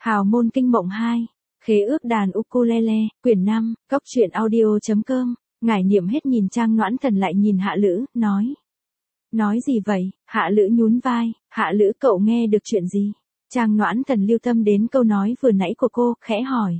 Hào môn kinh mộng 2, khế ước đàn ukulele, quyển 5, góc truyện audio.com, ngải niệm hết nhìn Trang Noãn Thần lại nhìn Hạ Lữ, nói. Nói gì vậy? Hạ Lữ nhún vai, Hạ Lữ cậu nghe được chuyện gì? Trang Noãn Thần lưu tâm đến câu nói vừa nãy của cô, khẽ hỏi.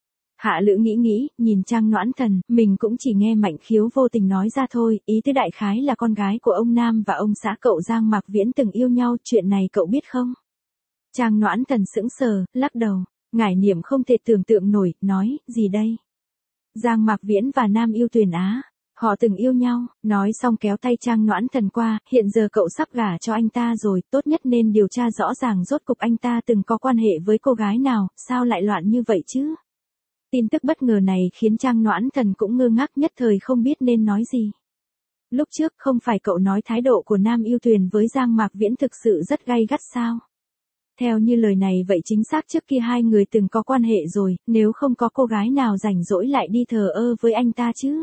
Hạ Lữ nghĩ, nhìn Trang Noãn Thần, mình cũng chỉ nghe Mạnh Khiếu vô tình nói ra thôi, ý tứ đại khái là con gái của ông Nam và ông xã cậu Giang Mạc Viễn từng yêu nhau, chuyện này cậu biết không? Trang Noãn Thần sững sờ, lắc đầu, ngải niệm không thể tưởng tượng nổi, nói, gì đây? Giang Mạc Viễn và Nam Yêu Tuyền Á, họ từng yêu nhau, nói xong kéo tay Trang Noãn Thần qua, hiện giờ cậu sắp gả cho anh ta rồi, tốt nhất nên điều tra rõ ràng rốt cục anh ta từng có quan hệ với cô gái nào, sao lại loạn như vậy chứ? Tin tức bất ngờ này khiến Trang Noãn Thần cũng ngơ ngác nhất thời không biết nên nói gì. Lúc trước không phải cậu nói thái độ của Nam Yêu Tuyền với Giang Mạc Viễn thực sự rất gay gắt sao? Theo như lời này vậy chính xác trước kia hai người từng có quan hệ rồi, nếu không có cô gái nào rảnh rỗi lại đi thờ ơ với anh ta chứ?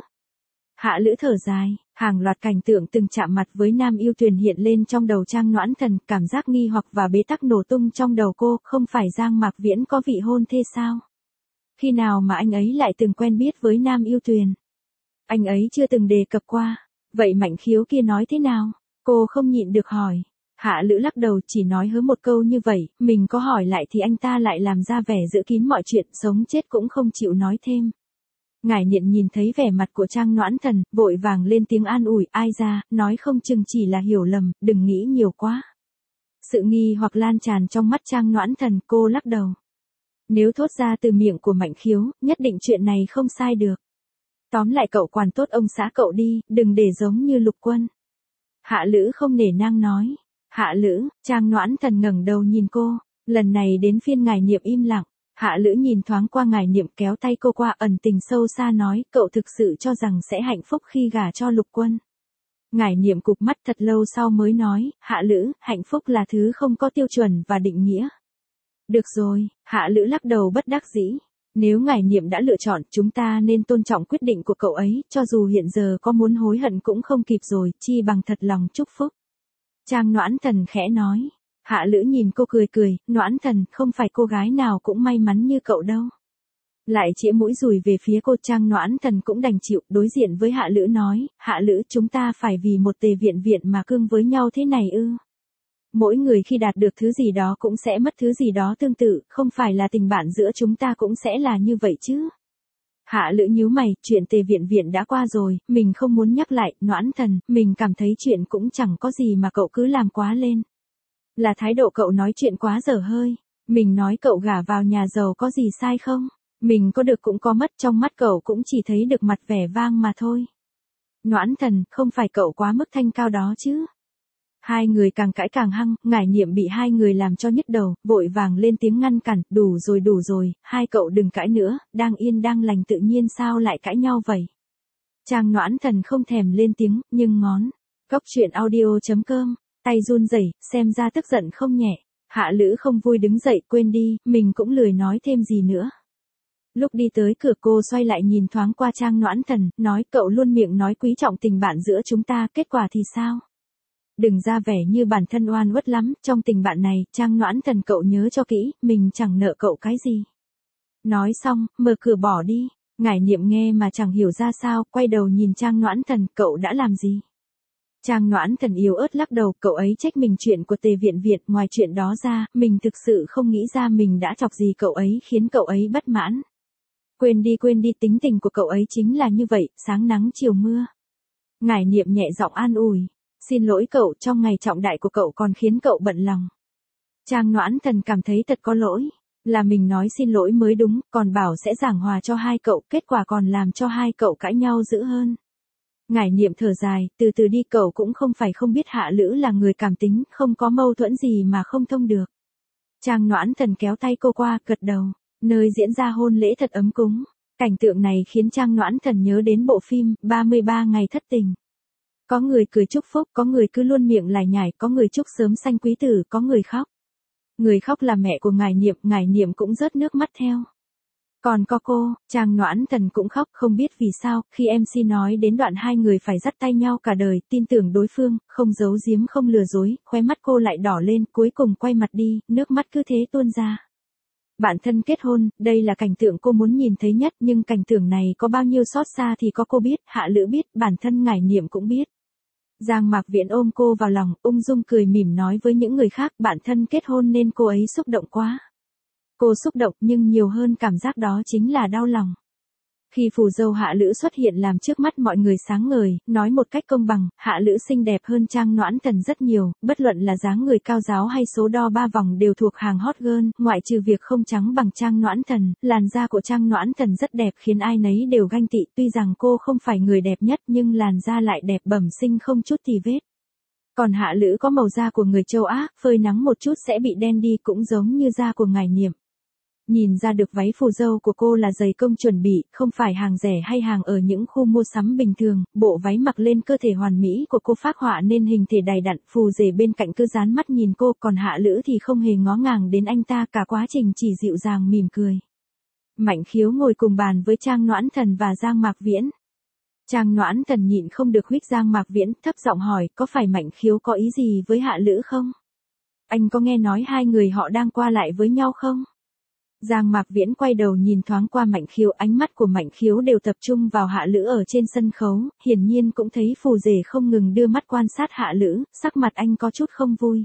Hạ Lữ thở dài, hàng loạt cảnh tượng từng chạm mặt với Nam Yêu Tuyền hiện lên trong đầu Trang Noãn Thần, cảm giác nghi hoặc và bế tắc nổ tung trong đầu cô, không phải Giang Mạc Viễn có vị hôn thê sao? Khi nào mà anh ấy lại từng quen biết với Nam Yêu Tuyền? Anh ấy chưa từng đề cập qua, vậy Mạnh Khiếu kia nói thế nào? Cô không nhịn được hỏi. Hạ Lữ lắc đầu chỉ nói hớ một câu như vậy, mình có hỏi lại thì anh ta lại làm ra vẻ giữ kín mọi chuyện, sống chết cũng không chịu nói thêm. Ngải niệm nhìn thấy vẻ mặt của Trang Noãn Thần, vội vàng lên tiếng an ủi, ai ra, nói không chừng chỉ là hiểu lầm, đừng nghĩ nhiều quá. Sự nghi hoặc lan tràn trong mắt Trang Noãn Thần, cô lắc đầu. Nếu thốt ra từ miệng của Mạnh Khiếu, nhất định chuyện này không sai được. Tóm lại cậu quản tốt ông xã cậu đi, đừng để giống như Lục Quân. Hạ Lữ không nể nang nói. Hạ Lữ, Trang Noãn Thần ngẩng đầu nhìn cô, lần này đến phiên ngải niệm im lặng. Hạ Lữ nhìn thoáng qua ngải niệm kéo tay cô qua ẩn tình sâu xa nói, cậu thực sự cho rằng sẽ hạnh phúc khi gả cho Lục Quân. Ngải niệm cụp mắt thật lâu sau mới nói, Hạ Lữ, hạnh phúc là thứ không có tiêu chuẩn và định nghĩa. Được rồi, Hạ Lữ lắc đầu bất đắc dĩ. Nếu ngải niệm đã lựa chọn, chúng ta nên tôn trọng quyết định của cậu ấy, cho dù hiện giờ có muốn hối hận cũng không kịp rồi, chi bằng thật lòng chúc phúc. Trang Noãn Thần khẽ nói. Hạ Lữ nhìn cô cười, Noãn Thần, không phải cô gái nào cũng may mắn như cậu đâu. Lại chĩa mũi dùi về phía cô. Trang Noãn Thần cũng đành chịu, đối diện với Hạ Lữ nói, Hạ Lữ, chúng ta phải vì một tề viện mà cương với nhau thế này ư? Mỗi người khi đạt được thứ gì đó cũng sẽ mất thứ gì đó tương tự, không phải là tình bạn giữa chúng ta cũng sẽ là như vậy chứ? Hạ Lữ nhíu mày, chuyện tề viện đã qua rồi, mình không muốn nhắc lại, Noãn Thần, mình cảm thấy chuyện cũng chẳng có gì mà cậu cứ làm quá lên. Là thái độ cậu nói chuyện quá dở hơi, mình nói cậu gả vào nhà giàu có gì sai không? Mình có được cũng có mất, trong mắt cậu cũng chỉ thấy được mặt vẻ vang mà thôi. Noãn Thần, không phải cậu quá mức thanh cao đó chứ? Hai người càng cãi càng hăng, ngải niệm bị hai người làm cho nhức đầu, vội vàng lên tiếng ngăn cản, đủ rồi, hai cậu đừng cãi nữa, đang yên đang lành tự nhiên sao lại cãi nhau vậy? Trang Noãn Thần không thèm lên tiếng, nhưng ngón. Góc truyện audio.com, tay run rẩy, xem ra tức giận không nhẹ. Hạ Lữ không vui đứng dậy, quên đi, mình cũng lười nói thêm gì nữa. Lúc đi tới cửa cô xoay lại nhìn thoáng qua Trang Noãn Thần, nói cậu luôn miệng nói quý trọng tình bạn giữa chúng ta, kết quả thì sao? Đừng ra vẻ như bản thân oan uất lắm, trong tình bạn này, Trang Noãn Thần cậu nhớ cho kỹ, mình chẳng nợ cậu cái gì. Nói xong, mở cửa bỏ đi, ngải niệm nghe mà chẳng hiểu ra sao, quay đầu nhìn Trang Noãn Thần, cậu đã làm gì? Trang Noãn Thần yếu ớt lắc đầu, cậu ấy trách mình chuyện của tề viện, ngoài chuyện đó ra, mình thực sự không nghĩ ra mình đã chọc gì cậu ấy khiến cậu ấy bất mãn. Quên đi, tính tình của cậu ấy chính là như vậy, sáng nắng chiều mưa. Ngải niệm nhẹ giọng an ủi. Xin lỗi cậu, trong ngày trọng đại của cậu còn khiến cậu bận lòng. Trang Noãn Thần cảm thấy thật có lỗi. Là mình nói xin lỗi mới đúng, còn bảo sẽ giảng hòa cho hai cậu, kết quả còn làm cho hai cậu cãi nhau dữ hơn. Ngải niệm thở dài, từ từ đi, cậu cũng không phải không biết Hạ Lữ là người cảm tính, không có mâu thuẫn gì mà không thông được. Trang Noãn Thần kéo tay cô qua, gật đầu, nơi diễn ra hôn lễ thật ấm cúng. Cảnh tượng này khiến Trang Noãn Thần nhớ đến bộ phim 33 ngày thất tình. Có người cười chúc phúc, có người cứ luôn miệng lải nhải, có người chúc sớm sanh quý tử, có người khóc. Người khóc là mẹ của ngải niệm cũng rớt nước mắt theo. Còn có cô, Trang Noãn Thần cũng khóc, không biết vì sao, khi MC nói đến đoạn hai người phải dắt tay nhau cả đời, tin tưởng đối phương, không giấu giếm không lừa dối, khóe mắt cô lại đỏ lên, cuối cùng quay mặt đi, nước mắt cứ thế tuôn ra. Bạn thân kết hôn, đây là cảnh tượng cô muốn nhìn thấy nhất, nhưng cảnh tượng này có bao nhiêu xót xa thì có cô biết, Hạ Lữ biết, bản thân Ngải Niệm cũng biết. Giang Mạc Viễn ôm cô vào lòng, ung dung cười mỉm nói với những người khác, bạn thân kết hôn nên cô ấy xúc động quá. Cô xúc động nhưng nhiều hơn cảm giác đó chính là đau lòng. Khi phù dâu Hạ Lữ xuất hiện làm trước mắt mọi người sáng ngời, nói một cách công bằng, Hạ Lữ xinh đẹp hơn Trang Noãn Thần rất nhiều, bất luận là dáng người cao ráo hay số đo 3 vòng đều thuộc hàng hot girl, ngoại trừ việc không trắng bằng Trang Noãn Thần, làn da của Trang Noãn Thần rất đẹp khiến ai nấy đều ganh tị, tuy rằng cô không phải người đẹp nhất nhưng làn da lại đẹp bẩm sinh không chút tì vết. Còn Hạ Lữ có màu da của người châu Á, phơi nắng một chút sẽ bị đen đi cũng giống như da của Ngải Niệm. Nhìn ra được váy phù dâu của cô là giày công chuẩn bị, không phải hàng rẻ hay hàng ở những khu mua sắm bình thường, bộ váy mặc lên cơ thể hoàn mỹ của cô phác họa nên hình thể đầy đặn, phù rể bên cạnh cứ dán mắt nhìn cô, còn Hạ Lữ thì không hề ngó ngàng đến anh ta, cả quá trình chỉ dịu dàng mỉm cười. Mạnh Khiếu ngồi cùng bàn với Trang Noãn Thần và Giang Mạc Viễn. Trang Noãn Thần nhịn không được huých Giang Mạc Viễn, thấp giọng hỏi, có phải Mạnh Khiếu có ý gì với Hạ Lữ không? Anh có nghe nói hai người họ đang qua lại với nhau không? Giang Mạc Viễn quay đầu nhìn thoáng qua Mạnh Khiếu, ánh mắt của Mạnh Khiếu đều tập trung vào Hạ Lữ ở trên sân khấu, hiển nhiên cũng thấy phù rể không ngừng đưa mắt quan sát Hạ Lữ, sắc mặt anh có chút không vui.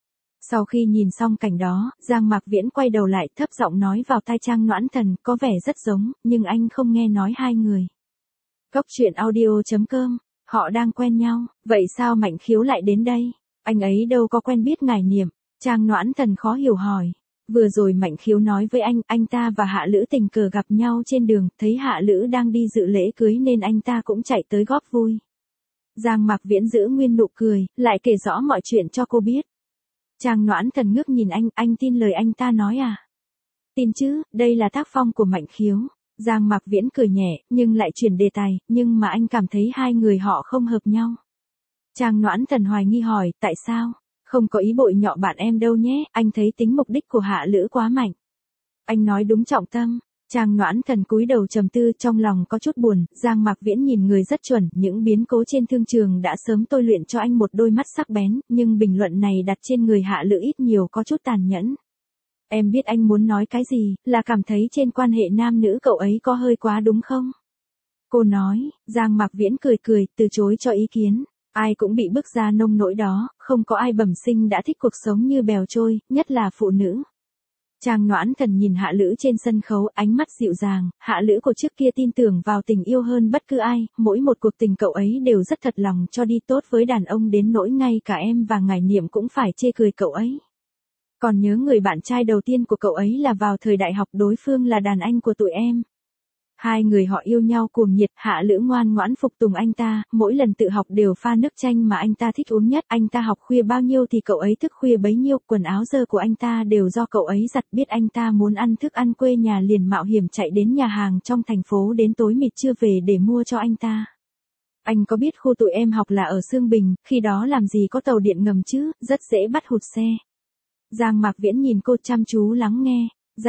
Sau khi nhìn xong cảnh đó, Giang Mạc Viễn quay đầu lại thấp giọng nói vào tai Trang Noãn Thần, có vẻ rất giống, nhưng anh không nghe nói hai người. Cốc truyện audio.com, họ đang quen nhau, vậy sao Mạnh Khiếu lại đến đây? Anh ấy đâu có quen biết Ngải Niệm. Trang Noãn Thần khó hiểu hỏi. Vừa rồi Mạnh Khiếu nói với anh ta và Hạ Lữ tình cờ gặp nhau trên đường, thấy Hạ Lữ đang đi dự lễ cưới nên anh ta cũng chạy tới góp vui. Giang Mạc Viễn giữ nguyên nụ cười, lại kể rõ mọi chuyện cho cô biết. Trang Noãn Thần ngước nhìn anh tin lời anh ta nói à? Tin chứ, đây là tác phong của Mạnh Khiếu. Giang Mạc Viễn cười nhẹ, nhưng lại chuyển đề tài, nhưng mà anh cảm thấy hai người họ không hợp nhau. Trang Noãn Thần hoài nghi hỏi, tại sao? Không có ý bội nhọ bạn em đâu nhé, anh thấy tính mục đích của Hạ Lữ quá mạnh. Anh nói đúng trọng tâm. Trang Noãn Thần cúi đầu trầm tư, trong lòng có chút buồn, Giang Mạc Viễn nhìn người rất chuẩn, những biến cố trên thương trường đã sớm tôi luyện cho anh một đôi mắt sắc bén, nhưng bình luận này đặt trên người Hạ Lữ ít nhiều có chút tàn nhẫn. Em biết anh muốn nói cái gì, là cảm thấy trên quan hệ nam nữ cậu ấy có hơi quá đúng không? Cô nói, Giang Mạc Viễn cười, từ chối cho ý kiến. Ai cũng bị bức ra nông nỗi đó, không có ai bẩm sinh đã thích cuộc sống như bèo trôi, nhất là phụ nữ. Trang Noãn Thần nhìn Hạ Lữ trên sân khấu, ánh mắt dịu dàng, Hạ Lữ của trước kia tin tưởng vào tình yêu hơn bất cứ ai, mỗi một cuộc tình cậu ấy đều rất thật lòng cho đi, tốt với đàn ông đến nỗi ngay cả em và Ngải Niệm cũng phải chê cười cậu ấy. Còn nhớ người bạn trai đầu tiên của cậu ấy là vào thời đại học, đối phương là đàn anh của tụi em. Hai người họ yêu nhau cuồng nhiệt, Hạ Lữ ngoan ngoãn phục tùng anh ta, mỗi lần tự học đều pha nước chanh mà anh ta thích uống nhất, anh ta học khuya bao nhiêu thì cậu ấy thức khuya bấy nhiêu, quần áo dơ của anh ta đều do cậu ấy giặt, biết anh ta muốn ăn thức ăn quê nhà liền mạo hiểm chạy đến nhà hàng trong thành phố đến tối mịt trưa về để mua cho anh ta. Anh có biết khu tụi em học là ở Xương Bình, khi đó làm gì có tàu điện ngầm chứ, rất dễ bắt hụt xe. Giang Mạc Viễn nhìn cô chăm chú lắng nghe.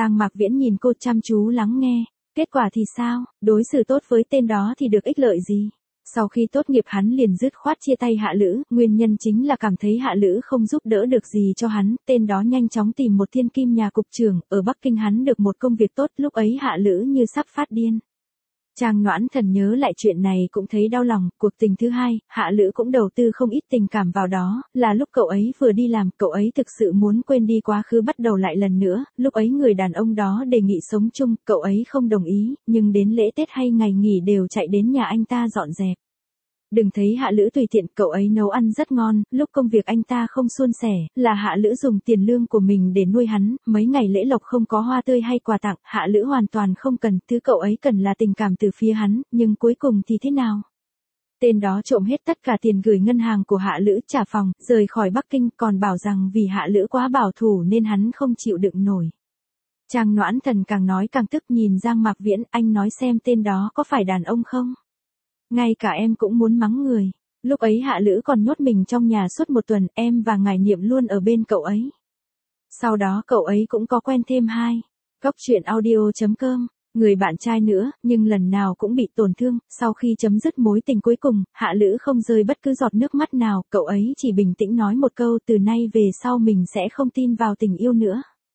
Kết quả thì sao, đối xử tốt với tên đó thì được ích lợi gì? Sau khi tốt nghiệp hắn liền dứt khoát chia tay Hạ Lữ, nguyên nhân chính là cảm thấy Hạ Lữ không giúp đỡ được gì cho hắn, tên đó nhanh chóng tìm một thiên kim nhà cục trưởng, ở Bắc Kinh hắn được một công việc tốt, lúc ấy Hạ Lữ như sắp phát điên. Trang Noãn Thần nhớ lại chuyện này cũng thấy đau lòng, cuộc tình thứ hai, Hạ Lữ cũng đầu tư không ít tình cảm vào đó, là lúc cậu ấy vừa đi làm, cậu ấy thực sự muốn quên đi quá khứ bắt đầu lại lần nữa, lúc ấy người đàn ông đó đề nghị sống chung, cậu ấy không đồng ý, nhưng đến lễ Tết hay ngày nghỉ đều chạy đến nhà anh ta dọn dẹp. Đừng thấy Hạ Lữ tùy tiện, cậu ấy nấu ăn rất ngon, lúc công việc anh ta không suôn sẻ, là Hạ Lữ dùng tiền lương của mình để nuôi hắn, mấy ngày lễ lộc không có hoa tươi hay quà tặng, Hạ Lữ hoàn toàn không cần, thứ cậu ấy cần là tình cảm từ phía hắn, nhưng cuối cùng thì thế nào? Tên đó trộm hết tất cả tiền gửi ngân hàng của Hạ Lữ, trả phòng, rời khỏi Bắc Kinh, còn bảo rằng vì Hạ Lữ quá bảo thủ nên hắn không chịu đựng nổi. Trang Noãn Thần càng nói càng tức, nhìn Giang Mạc Viễn, anh nói xem tên đó có phải đàn ông không? Ngay cả em cũng muốn mắng người. Lúc ấy Hạ Lữ còn nhốt mình trong nhà suốt một tuần, em và Ngải Niệm luôn ở bên cậu ấy. Sau đó cậu ấy cũng có quen thêm Cốc truyện audio.com, người bạn trai nữa, nhưng lần nào cũng bị tổn thương. Sau khi chấm dứt mối tình cuối cùng, Hạ Lữ không rơi bất cứ giọt nước mắt nào, cậu ấy chỉ bình tĩnh nói một câu, từ nay về sau mình sẽ không tin vào tình yêu nữa.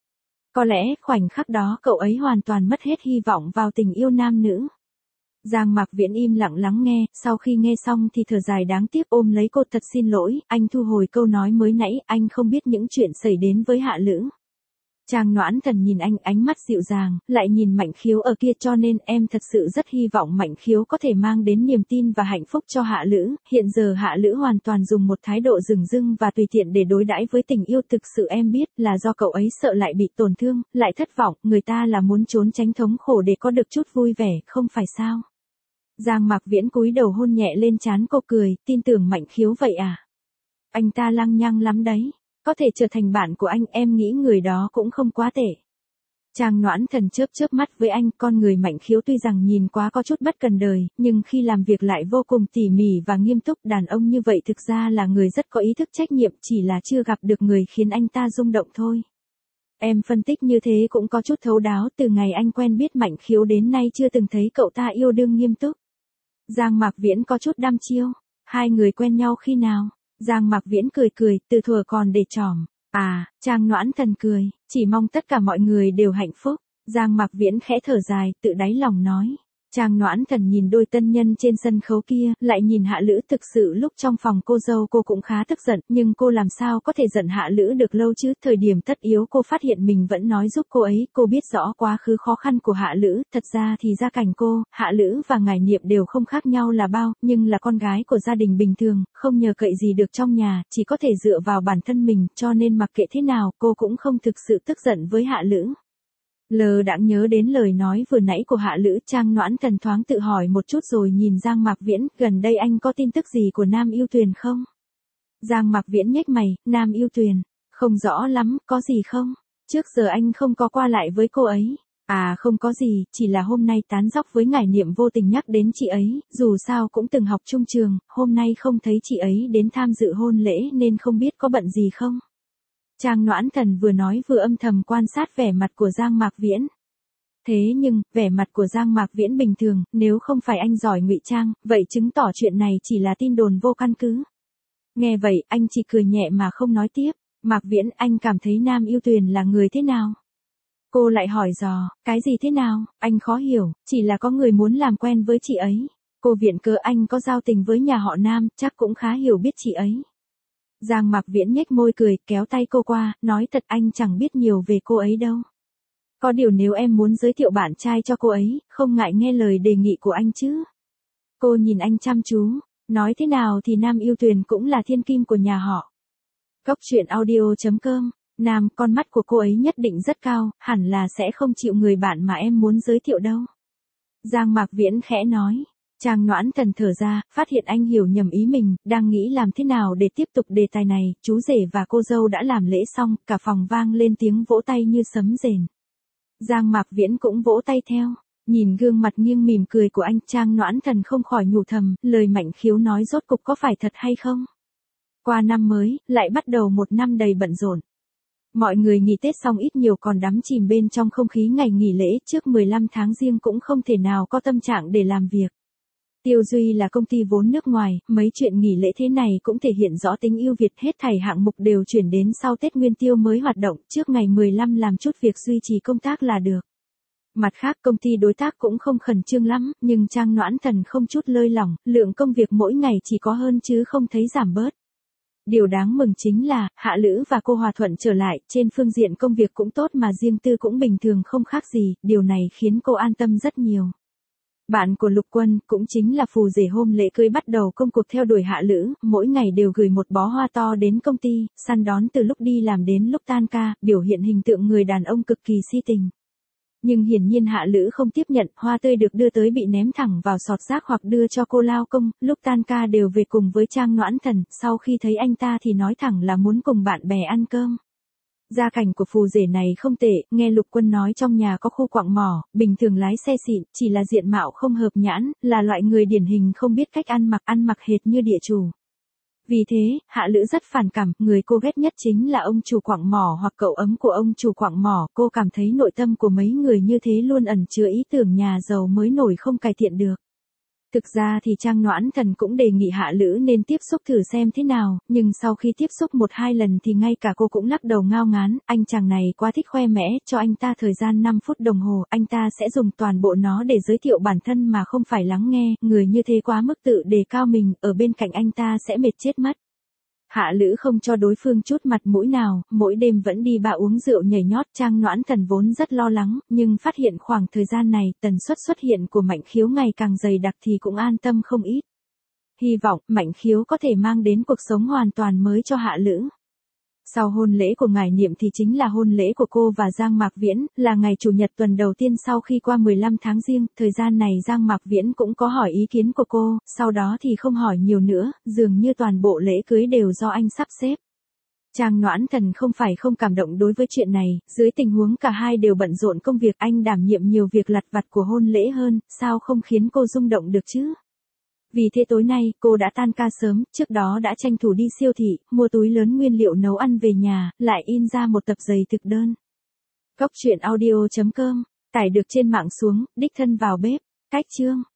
Có lẽ khoảnh khắc đó cậu ấy hoàn toàn mất hết hy vọng vào tình yêu nam nữ. Giang Mạc Viễn im lặng lắng nghe, sau khi nghe xong thì thở dài đáng tiếc ôm lấy cô thật xin lỗi, anh thu hồi câu nói mới nãy, anh không biết những chuyện xảy đến với Hạ Lữ. Trang Noãn Thần nhìn anh ánh mắt dịu dàng, lại nhìn Mạnh Khiếu ở kia cho nên em thật sự rất hy vọng Mạnh Khiếu có thể mang đến niềm tin và hạnh phúc cho Hạ Lữ. Hiện giờ Hạ Lữ hoàn toàn dùng một thái độ dửng dưng và tùy tiện để đối đãi với tình yêu thực sự em biết là do cậu ấy sợ lại bị tổn thương, lại thất vọng, người ta là muốn trốn tránh thống khổ để có được chút vui vẻ, không phải sao? Giang Mạc Viễn cúi đầu hôn nhẹ lên trán cô cười, tin tưởng Mạnh Khiếu vậy à? Anh ta lăng nhăng lắm đấy. Có thể trở thành bạn của anh em nghĩ người đó cũng không quá tệ. Trang Noãn Thần chớp chớp mắt với anh, con người Mạnh Khiếu tuy rằng nhìn quá có chút bất cần đời, nhưng khi làm việc lại vô cùng tỉ mỉ và nghiêm túc, đàn ông như vậy thực ra là người rất có ý thức trách nhiệm, chỉ là chưa gặp được người khiến anh ta rung động thôi. Em phân tích như thế cũng có chút thấu đáo, từ ngày anh quen biết Mạnh Khiếu đến nay chưa từng thấy cậu ta yêu đương nghiêm túc. Giang Mạc Viễn có chút đăm chiêu, hai người quen nhau khi nào? Giang Mạc Viễn cười cười, từ thuở còn để trỏm. À, Trang Noãn Thần cười, chỉ mong tất cả mọi người đều hạnh phúc. Giang Mạc Viễn khẽ thở dài, tự đáy lòng nói. Trang Noãn Thần nhìn đôi tân nhân trên sân khấu kia, lại nhìn Hạ Lữ, thực sự lúc trong phòng cô dâu cô cũng khá tức giận, nhưng cô làm sao có thể giận Hạ Lữ được lâu chứ, thời điểm tất yếu cô phát hiện mình vẫn nói giúp cô ấy, cô biết rõ quá khứ khó khăn của Hạ Lữ, thật ra thì gia cảnh cô, Hạ Lữ và Ngải Niệm đều không khác nhau là bao, nhưng là con gái của gia đình bình thường, không nhờ cậy gì được trong nhà, chỉ có thể dựa vào bản thân mình, cho nên mặc kệ thế nào, cô cũng không thực sự tức giận với Hạ Lữ. Lờ đãng nhớ đến lời nói vừa nãy của Hạ Lữ, Trang Noãn Thần thoáng tự hỏi một chút rồi nhìn Giang Mạc Viễn, gần đây anh có tin tức gì của Nam Yêu Tuyền không? Giang Mạc Viễn nhếch mày, Nam Yêu Tuyền, không rõ lắm, có gì không? Trước giờ anh không có qua lại với cô ấy. À không có gì, chỉ là hôm nay tán dóc với Ngải Niệm vô tình nhắc đến chị ấy, dù sao cũng từng học chung trường, hôm nay không thấy chị ấy đến tham dự hôn lễ nên không biết có bận gì không? Trang Noãn Thần vừa nói vừa âm thầm quan sát vẻ mặt của Giang Mạc Viễn. Thế nhưng, vẻ mặt của Giang Mạc Viễn bình thường, nếu không phải anh giỏi ngụy trang, vậy chứng tỏ chuyện này chỉ là tin đồn vô căn cứ. Nghe vậy, anh chỉ cười nhẹ mà không nói tiếp. Mạc Viễn, anh cảm thấy Nam Yêu Tuyền là người thế nào? Cô lại hỏi dò, cái gì thế nào? Anh khó hiểu, chỉ là có người muốn làm quen với chị ấy. Cô viện cớ anh có giao tình với nhà họ Nam, chắc cũng khá hiểu biết chị ấy. Giang Mạc Viễn nhếch môi cười, kéo tay cô qua, nói thật anh chẳng biết nhiều về cô ấy đâu. Có điều nếu em muốn giới thiệu bạn trai cho cô ấy, không ngại nghe lời đề nghị của anh chứ. Cô nhìn anh chăm chú, nói thế nào thì Nam Yêu Tuyền cũng là thiên kim của nhà họ. Cốc truyện audio.com, Nam, con mắt của cô ấy nhất định rất cao, hẳn là sẽ không chịu người bạn mà em muốn giới thiệu đâu. Giang Mạc Viễn khẽ nói. Trang Noãn Thần thở ra, phát hiện anh hiểu nhầm ý mình, đang nghĩ làm thế nào để tiếp tục đề tài này, chú rể và cô dâu đã làm lễ xong, cả phòng vang lên tiếng vỗ tay như sấm rền. Giang Mạc Viễn cũng vỗ tay theo, nhìn gương mặt nghiêng mỉm cười của anh, Trang Noãn Thần không khỏi nhủ thầm, lời Mạnh Khiếu nói rốt cục có phải thật hay không? Qua năm mới, lại bắt đầu một năm đầy bận rộn. Mọi người nghỉ Tết xong ít nhiều còn đắm chìm bên trong không khí ngày nghỉ lễ, trước 15 tháng Giêng cũng không thể nào có tâm trạng để làm việc. Tiêu Duy là công ty vốn nước ngoài, mấy chuyện nghỉ lễ thế này cũng thể hiện rõ tính ưu việt, hết thảy hạng mục đều chuyển đến sau Tết Nguyên Tiêu mới hoạt động, trước ngày 15 làm chút việc duy trì công tác là được. Mặt khác công ty đối tác cũng không khẩn trương lắm, nhưng Trang Noãn Thần không chút lơi lỏng, lượng công việc mỗi ngày chỉ có hơn chứ không thấy giảm bớt. Điều đáng mừng chính là, Hạ Lữ và cô hòa thuận trở lại, trên phương diện công việc cũng tốt mà riêng tư cũng bình thường không khác gì, điều này khiến cô an tâm rất nhiều. Bạn của Lục Quân, cũng chính là phù rể hôm lễ cưới bắt đầu công cuộc theo đuổi Hạ Lữ, mỗi ngày đều gửi một bó hoa to đến công ty, săn đón từ lúc đi làm đến lúc tan ca, biểu hiện hình tượng người đàn ông cực kỳ si tình. Nhưng hiển nhiên Hạ Lữ không tiếp nhận, hoa tươi được đưa tới bị ném thẳng vào sọt rác hoặc đưa cho cô lao công, lúc tan ca đều về cùng với Trang Noãn Thần, sau khi thấy anh ta thì nói thẳng là muốn cùng bạn bè ăn cơm. Gia cảnh của phù rể này không tệ, nghe Lục Quân nói trong nhà có khu quặng mỏ, bình thường lái xe xịn, chỉ là diện mạo không hợp nhãn, là loại người điển hình không biết cách ăn mặc hệt như địa chủ. Vì thế, Hạ Lữ rất phản cảm, người cô ghét nhất chính là ông chủ quặng mỏ hoặc cậu ấm của ông chủ quặng mỏ, cô cảm thấy nội tâm của mấy người như thế luôn ẩn chứa ý tưởng nhà giàu mới nổi không cải thiện được. Thực ra thì Trang Noãn Thần cũng đề nghị Hạ Lữ nên tiếp xúc thử xem thế nào, nhưng sau khi tiếp xúc 1-2 lần thì ngay cả cô cũng lắc đầu ngao ngán, anh chàng này quá thích khoe mẽ, cho anh ta thời gian 5 phút đồng hồ, anh ta sẽ dùng toàn bộ nó để giới thiệu bản thân mà không phải lắng nghe, người như thế quá mức tự đề cao mình, ở bên cạnh anh ta sẽ mệt chết mất. Hạ Lữ không cho đối phương chút mặt mũi nào, mỗi đêm vẫn đi bạ uống rượu nhảy nhót. Trang Noãn Thần vốn rất lo lắng, nhưng phát hiện khoảng thời gian này tần suất xuất hiện của Mạnh Khiếu ngày càng dày đặc thì cũng an tâm không ít. Hy vọng Mạnh Khiếu có thể mang đến cuộc sống hoàn toàn mới cho Hạ Lữ. Sau hôn lễ của Ngải Niệm thì chính là hôn lễ của cô và Giang Mạc Viễn, là ngày Chủ nhật tuần đầu tiên sau khi qua 15 tháng Giêng, thời gian này Giang Mạc Viễn cũng có hỏi ý kiến của cô, sau đó thì không hỏi nhiều nữa, dường như toàn bộ lễ cưới đều do anh sắp xếp. Trang Noãn Thần không phải không cảm động đối với chuyện này, dưới tình huống cả hai đều bận rộn công việc, anh đảm nhiệm nhiều việc lặt vặt của hôn lễ hơn, sao không khiến cô rung động được chứ? Vì thế tối nay, cô đã tan ca sớm, trước đó đã tranh thủ đi siêu thị, mua túi lớn nguyên liệu nấu ăn về nhà, lại in ra một tập giấy thực đơn. Cóc truyện audio.com, tải được trên mạng xuống, đích thân vào bếp. Cách chương